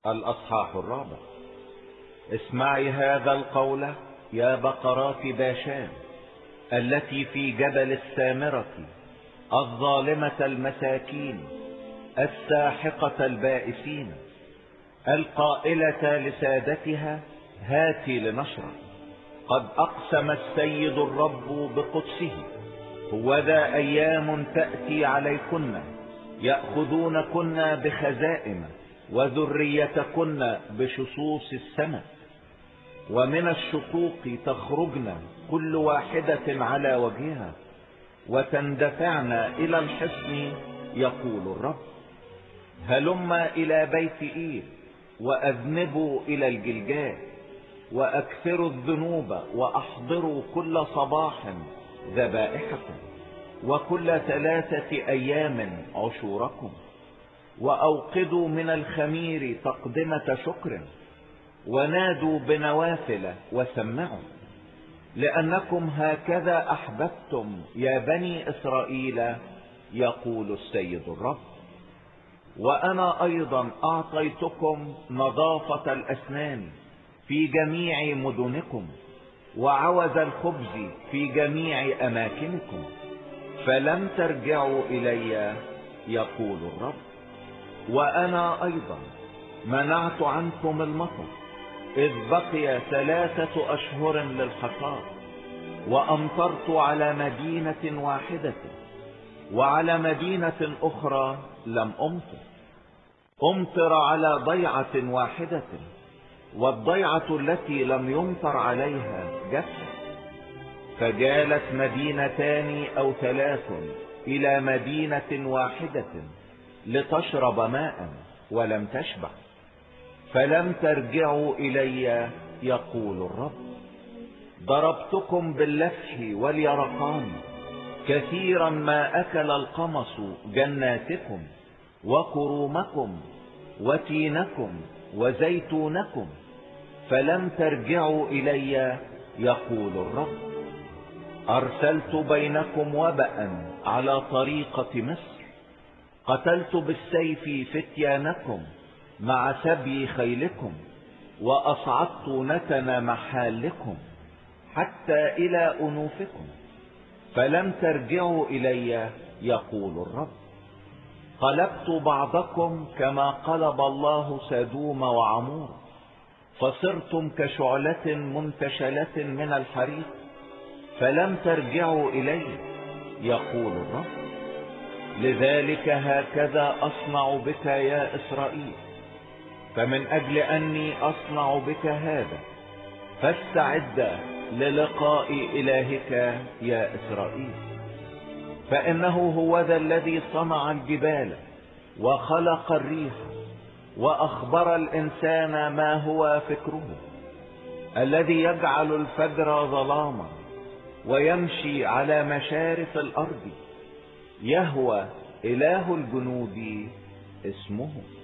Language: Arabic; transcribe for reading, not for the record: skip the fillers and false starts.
الأصحاح الرابع. اسمعي هذا القول يا بقرات باشان التي في جبل السامرة، الظالمة المساكين الساحقة البائسين، القائلة لسادتها هاتي لنشرب. قد أقسم السيد الرب بقدسه: هوذا أيام تأتي عليكن يأخذونكن بخزائم وذريتكن بشصوص السماء، ومن الشقوق تخرجن كل واحدة على وجهها وتندفعن إلى الحصن، يقول الرب. هلم إلى بيت إيل وأذنبوا إلى الجلجال، وأكثروا الذنوب وأحضروا كل صباح ذبائحكم، وكل 3 أيام عشوركم، وأوقدوا من الخمير تقدمة شكر، ونادوا بنوافل وسمعوا، لأنكم هكذا أحببتم يا بني إسرائيل، يقول السيد الرب. وأنا أيضا أعطيتكم نظافة الأسنان في جميع مدنكم، وعوز الخبز في جميع أماكنكم، فلم ترجعوا إلي، يقول الرب. وأنا أيضا منعت عنكم المطر إذ بقي 3 أشهر للحصاد، وأمطرت على مدينة واحدة، وعلى مدينة أخرى لم أمطر على ضيعة واحدة، والضيعة التي لم يمطر عليها جفت. فجالت 2 أو 3 إلى مدينة واحدة لتشرب ماء ولم تشبع، فلم ترجعوا إلي، يقول الرب. ضربتكم باللفح واليرقان، كثيرا ما أكل القمص جناتكم وكرومكم وتينكم وزيتونكم، فلم ترجعوا إلي، يقول الرب. أرسلت بينكم وبأ على طريقة مصر، قتلت بالسيف فتيانكم مع سبي خيلكم، وأصعدت نتن محالكم حتى إلى أنوفكم، فلم ترجعوا إلي، يقول الرب. قلبت بعضكم كما قلب الله سدوم وعمور، فصرتم كشعلة منتشلة من الحريق، فلم ترجعوا إلي، يقول الرب. لذلك هكذا أصنع بك يا إسرائيل، فمن أجل أني أصنع بك هذا فاستعد للقاء إلهك يا إسرائيل. فإنه هو ذا الذي صنع الجبال وخلق الريح، وأخبر الإنسان ما هو فكره، الذي يجعل الفجر ظلاما ويمشي على مشارف الأرض، يهوى إله الجنود اسمه.